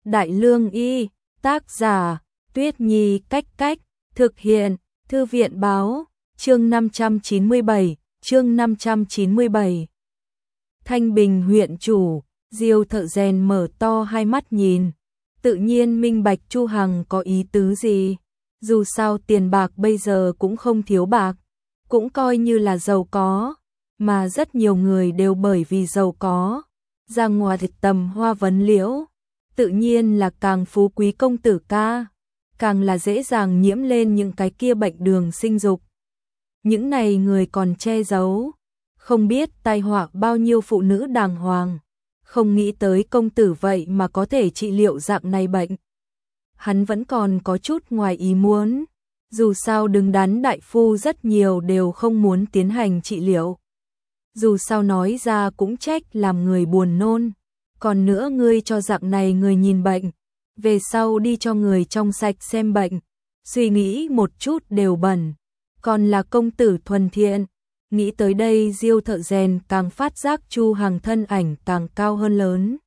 Đại Lương Y, tác giả, Tuyết Nhi Cách Cách, thực hiện, Thư viện Báo, chương 597, chương 597. Thanh Bình huyện chủ, Diêu Thợ Rèn mở to hai mắt nhìn, tự nhiên minh bạch Chu Hằng có ý tứ gì. Dù sao tiền bạc bây giờ cũng không thiếu bạc, cũng coi như là giàu có, mà rất nhiều người đều bởi vì giàu có, ra ngoài tầm hoa vấn liễu, tự nhiên là càng phú quý công tử ca, càng là dễ dàng nhiễm lên những cái kia bệnh đường sinh dục. Những này người còn che giấu, không biết tai họa bao nhiêu phụ nữ đàng hoàng, không nghĩ tới công tử vậy mà có thể trị liệu dạng này bệnh. Hắn vẫn còn có chút ngoài ý muốn, dù sao đứng đắn đại phu rất nhiều đều không muốn tiến hành trị liệu. Dù sao nói ra cũng trách làm người buồn nôn, còn nữa ngươi cho dạng này người nhìn bệnh, về sau đi cho người trong sạch xem bệnh, suy nghĩ một chút đều bẩn, còn là công tử thuần thiện. Nghĩ tới đây Diêu Thợ Rèn càng phát giác Chu Hằng thân ảnh càng cao hơn lớn.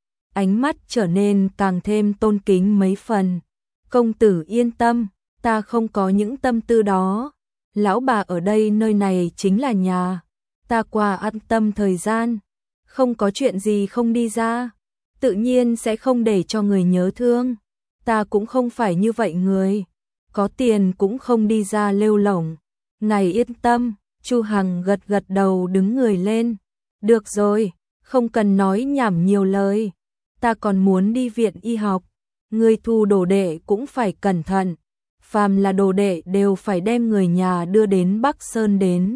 Ánh mắt trở nên càng thêm tôn kính mấy phần. Công tử yên tâm, ta không có những tâm tư đó. Lão bà ở đây nơi này chính là nhà. Ta qua an tâm thời gian. Không có chuyện gì không đi ra. Tự nhiên sẽ không để cho người nhớ thương. Ta cũng không phải như vậy người. Có tiền cũng không đi ra lêu lổng. Ngài yên tâm. Chu Hằng gật gật đầu đứng người lên. Được rồi, không cần nói nhảm nhiều lời. Ta còn muốn đi viện y học. Người thu đồ đệ cũng phải cẩn thận. Phàm là đồ đệ đều phải đem người nhà đưa đến Bắc Sơn đến.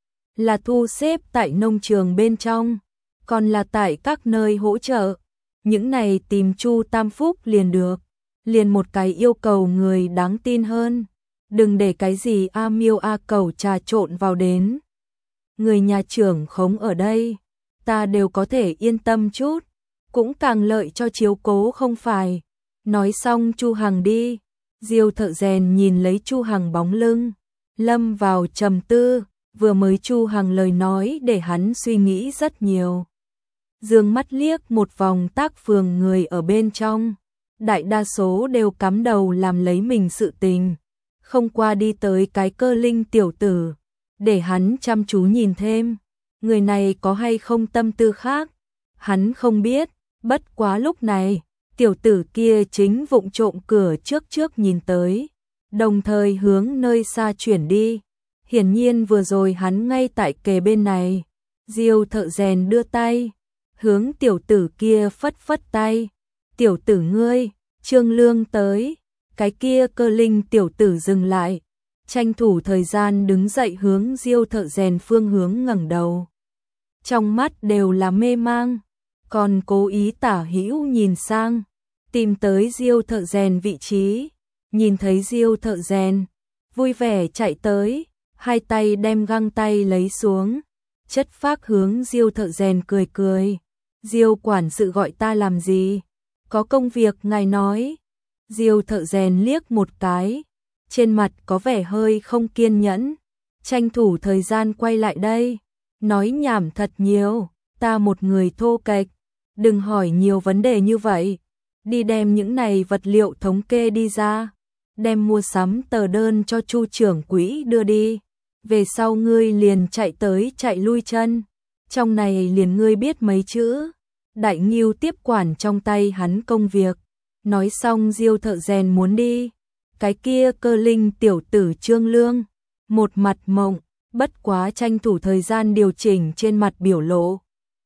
Là thu xếp tại nông trường bên trong, còn là tại các nơi hỗ trợ. Những này tìm Chu Tam Phúc liền được. Liền một cái yêu cầu người đáng tin hơn. Đừng để cái gì A Miêu A Cẩu trà trộn vào đến. Người nhà trưởng khống ở đây, ta đều có thể yên tâm chút, cũng càng lợi cho chiếu cố không phải. Nói xong Chu Hằng đi, Diêu Thợ Rèn nhìn lấy Chu Hằng bóng lưng, lâm vào trầm tư, vừa mới Chu Hằng lời nói để hắn suy nghĩ rất nhiều. Dương mắt liếc một vòng tác phường người ở bên trong, đại đa số đều cắm đầu làm lấy mình sự tình. Không qua đi tới cái Cơ Linh tiểu tử, để hắn chăm chú nhìn thêm, người này có hay không tâm tư khác, hắn không biết, bất quá lúc này, tiểu tử kia chính vụng trộm cửa trước nhìn tới, đồng thời hướng nơi xa chuyển đi, hiển nhiên vừa rồi hắn ngay tại kề bên này. Diêu Thợ Rèn đưa tay, hướng tiểu tử kia phất phất tay, tiểu tử ngươi, Trương Lương tới. Cái kia Cơ Linh tiểu tử dừng lại, tranh thủ thời gian đứng dậy hướng Diêu Thợ Rèn phương hướng ngẩng đầu. Trong mắt đều là mê mang, còn cố ý tả hữu nhìn sang, tìm tới Diêu Thợ Rèn vị trí, nhìn thấy Diêu Thợ Rèn, vui vẻ chạy tới, hai tay đem găng tay lấy xuống, chất phác hướng Diêu Thợ Rèn cười cười. Diêu quản sự gọi ta làm gì? Có công việc ngài nói. Diêu Thợ Rèn liếc một cái, trên mặt có vẻ hơi không kiên nhẫn, tranh thủ thời gian quay lại đây, nói nhảm thật nhiều, ta một người thô kệch, đừng hỏi nhiều vấn đề như vậy, đi đem những này vật liệu thống kê đi ra, đem mua sắm tờ đơn cho Chu trưởng quỹ đưa đi, về sau ngươi liền chạy tới chạy lui chân, trong này liền ngươi biết mấy chữ. Đại Ngưu tiếp quản trong tay hắn công việc. Nói xong Diêu Thợ Rèn muốn đi, cái kia Cơ Linh tiểu tử Trương Lương, một mặt mộng, bất quá tranh thủ thời gian điều chỉnh trên mặt biểu lộ.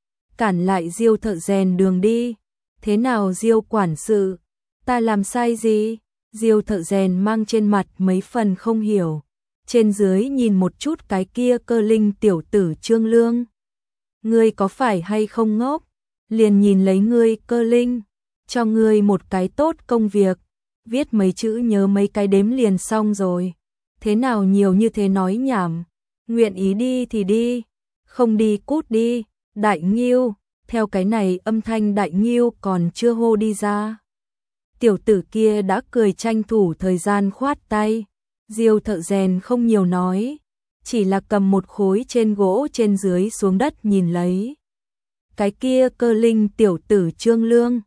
Cản lại Diêu Thợ Rèn đường đi, thế nào Diêu quản sự, ta làm sai gì? Diêu Thợ Rèn mang trên mặt mấy phần không hiểu, trên dưới nhìn một chút cái kia Cơ Linh tiểu tử Trương Lương. Ngươi có phải hay không ngốc, liền nhìn lấy ngươi Cơ Linh. Cho ngươi một cái tốt công việc, viết mấy chữ nhớ mấy cái đếm liền xong rồi. Thế nào nhiều như thế nói nhảm, nguyện ý đi thì đi, không đi cút đi. Đại Ngưu, theo cái này âm thanh Đại Ngưu còn chưa hô đi ra. Tiểu tử kia đã cười tranh thủ thời gian khoát tay. Diêu Thợ Rèn không nhiều nói, chỉ là cầm một khối trên gỗ trên dưới xuống đất nhìn lấy. Cái kia Cơ Linh tiểu tử Trương Lương,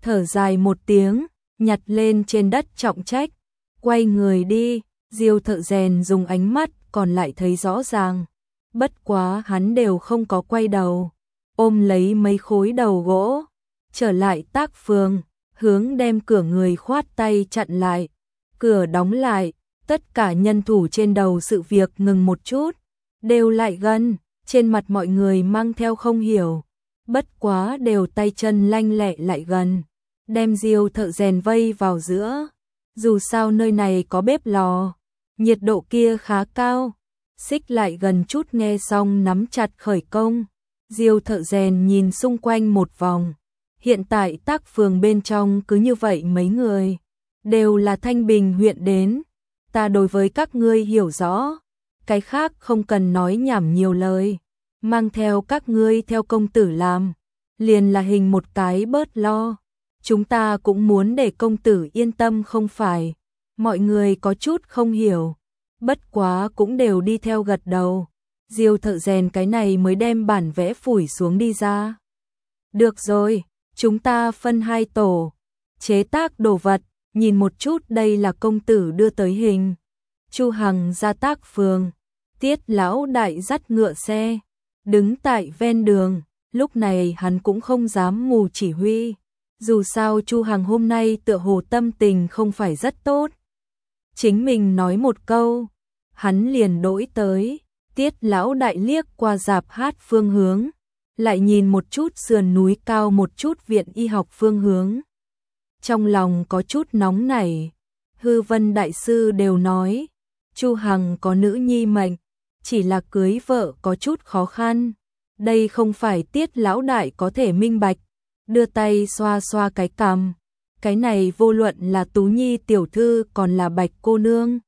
thở dài một tiếng, nhặt lên trên đất trọng trách, quay người đi. Diêu Thợ Rèn dùng ánh mắt còn lại thấy rõ ràng, bất quá hắn đều không có quay đầu, ôm lấy mấy khối đầu gỗ, trở lại tác phường, hướng đem cửa người khoát tay chặn lại. Cửa đóng lại, tất cả nhân thủ trên đầu sự việc ngừng một chút, đều lại gần, trên mặt mọi người mang theo không hiểu, bất quá đều tay chân lanh lẹ lại gần, đem Diêu Thợ Rèn vây vào giữa. Dù sao nơi này có bếp lò, nhiệt độ kia khá cao, xích lại gần chút nghe xong nắm chặt khởi công. Diêu Thợ Rèn nhìn xung quanh một vòng, hiện tại tác phường bên trong cứ như vậy mấy người, đều là Thanh Bình huyện đến, ta đối với các ngươi hiểu rõ, cái khác không cần nói nhảm nhiều lời, mang theo các ngươi theo công tử làm, liền là hình một cái bớt lo. Chúng ta cũng muốn để công tử yên tâm không phải. Mọi người có chút không hiểu, bất quá cũng đều đi theo gật đầu. Diêu Thợ Rèn cái này mới đem bản vẽ phủi xuống đi ra. Được rồi, chúng ta phân hai tổ, chế tác đồ vật, nhìn một chút đây là công tử đưa tới hình. Chu Hằng ra tác phường, Tiết lão đại dắt ngựa xe, đứng tại ven đường, lúc này hắn cũng không dám mù chỉ huy. Dù sao Chu Hằng hôm nay tựa hồ tâm tình không phải rất tốt. Chính mình nói một câu, hắn liền đỗi tới. Tiết lão đại liếc qua rạp hát phương hướng, lại nhìn một chút sườn núi cao một chút viện y học phương hướng. Trong lòng có chút nóng nảy, Hư Vân đại sư đều nói, Chu Hằng có nữ nhi mệnh, chỉ là cưới vợ có chút khó khăn. Đây không phải Tiết lão đại có thể minh bạch. Đưa tay xoa xoa cái cằm, cái này vô luận là Tú Nhi tiểu thư còn là Bạch cô nương,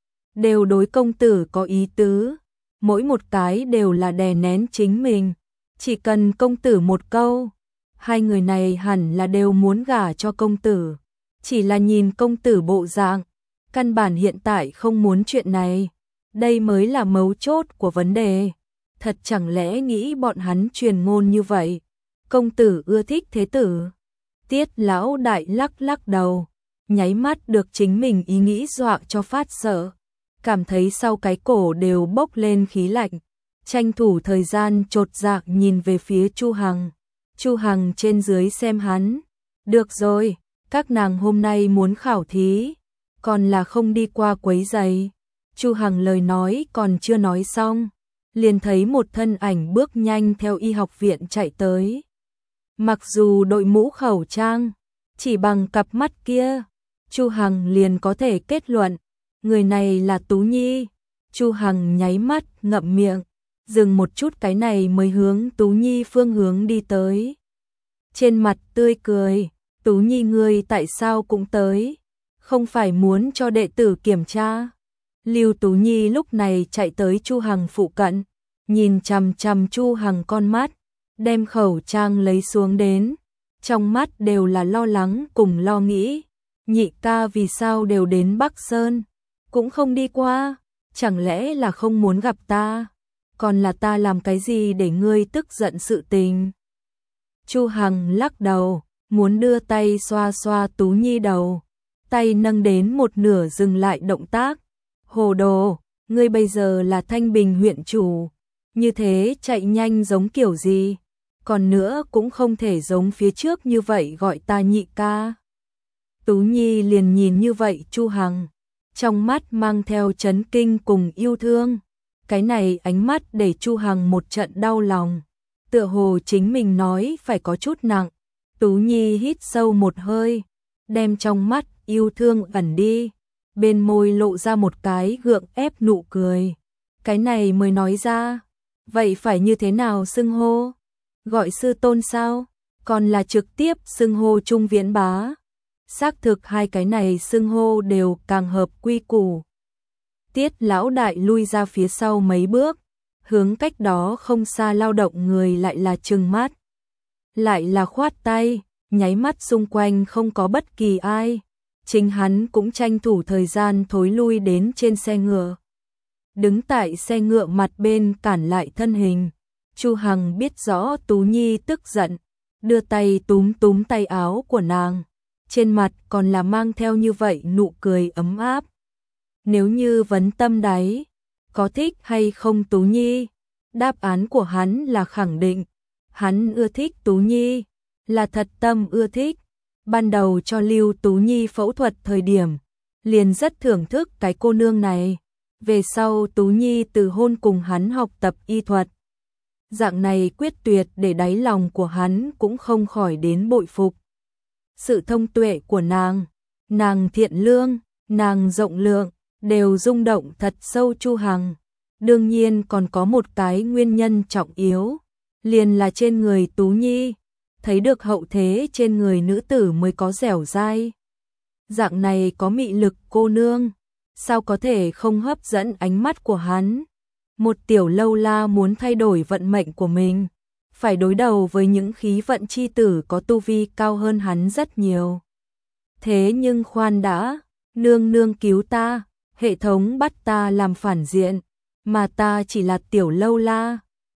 đều đối công tử có ý tứ, mỗi một cái đều là đè nén chính mình, chỉ cần công tử một câu, hai người này hẳn là đều muốn gả cho công tử, chỉ là nhìn công tử bộ dạng, căn bản hiện tại không muốn chuyện này, đây mới là mấu chốt của vấn đề. Thật chẳng lẽ nghĩ bọn hắn truyền ngôn như vậy? Công tử ưa thích thế tử. Tiết lão đại lắc lắc đầu, nháy mắt được chính mình ý nghĩ dọa cho phát sợ, cảm thấy sau cái cổ đều bốc lên khí lạnh, tranh thủ thời gian chột dạ nhìn về phía Chu Hằng. Chu Hằng trên dưới xem hắn, được rồi, các nàng hôm nay muốn khảo thí, còn là không đi qua quấy giày. Chu Hằng lời nói còn chưa nói xong, liền thấy một thân ảnh bước nhanh theo y học viện chạy tới. Mặc dù đội mũ khẩu trang, chỉ bằng cặp mắt kia, Chu Hằng liền có thể kết luận, người này là Tú Nhi. Chu Hằng nháy mắt, ngậm miệng, dừng một chút cái này mới hướng Tú Nhi phương hướng đi tới. Trên mặt tươi cười, Tú Nhi ngươi tại sao cũng tới, không phải muốn cho đệ tử kiểm tra. Lưu Tú Nhi lúc này chạy tới Chu Hằng phụ cận, nhìn chằm chằm Chu Hằng con mắt, đem khẩu trang lấy xuống đến, trong mắt đều là lo lắng cùng lo nghĩ. Nhị ca vì sao đều đến Bắc Sơn, cũng không đi qua, chẳng lẽ là không muốn gặp ta, còn là ta làm cái gì để ngươi tức giận sự tình. Chu Hằng lắc đầu, muốn đưa tay xoa xoa Tú Nhi đầu, tay nâng đến một nửa dừng lại động tác. Hồ đồ, ngươi bây giờ là Thanh Bình huyện chủ, như thế chạy nhanh giống kiểu gì, còn nữa cũng không thể giống phía trước như vậy gọi ta nhị ca. Tú Nhi liền nhìn như vậy Chu Hằng, trong mắt mang theo chấn kinh cùng yêu thương. Cái này ánh mắt để Chu Hằng một trận đau lòng, tựa hồ chính mình nói phải có chút nặng. Tú Nhi hít sâu một hơi, đem trong mắt yêu thương ẩn đi, bên môi lộ ra một cái gượng ép nụ cười. Cái này mới nói ra, vậy phải như thế nào xưng hô? Gọi sư tôn sao? Còn là trực tiếp xưng hô Trung Viễn bá? Xác thực hai cái này xưng hô đều càng hợp quy củ. Tiết lão đại lui ra phía sau mấy bước, hướng cách đó không xa lao động người lại là trừng mắt, lại là khoát tay, nháy mắt xung quanh không có bất kỳ ai. Chính hắn cũng tranh thủ thời gian thối lui đến trên xe ngựa, đứng tại xe ngựa mặt bên cản lại thân hình. Chu Hằng biết rõ Tú Nhi tức giận, đưa tay túm túm tay áo của nàng, trên mặt còn là mang theo như vậy nụ cười ấm áp. Nếu như vấn tâm đáy, có thích hay không Tú Nhi? Đáp án của hắn là khẳng định, hắn ưa thích Tú Nhi, là thật tâm ưa thích. Ban đầu cho Lưu Tú Nhi phẫu thuật thời điểm, liền rất thưởng thức cái cô nương này. Về sau Tú Nhi từ hôn cùng hắn học tập y thuật. Dạng này quyết tuyệt để đáy lòng của hắn cũng không khỏi đến bội phục. Sự thông tuệ của nàng thiện lương, nàng rộng lượng, đều rung động thật sâu Chu Hằng. Đương nhiên còn có một cái nguyên nhân trọng yếu, liền là trên người Tú Nhi, thấy được hậu thế trên người nữ tử mới có dẻo dai. Dạng này có mị lực cô nương, sao có thể không hấp dẫn ánh mắt của hắn? Một tiểu lâu la muốn thay đổi vận mệnh của mình, phải đối đầu với những khí vận chi tử có tu vi cao hơn hắn rất nhiều. Thế nhưng khoan đã, nương nương cứu ta, hệ thống bắt ta làm phản diện, mà ta chỉ là tiểu lâu la,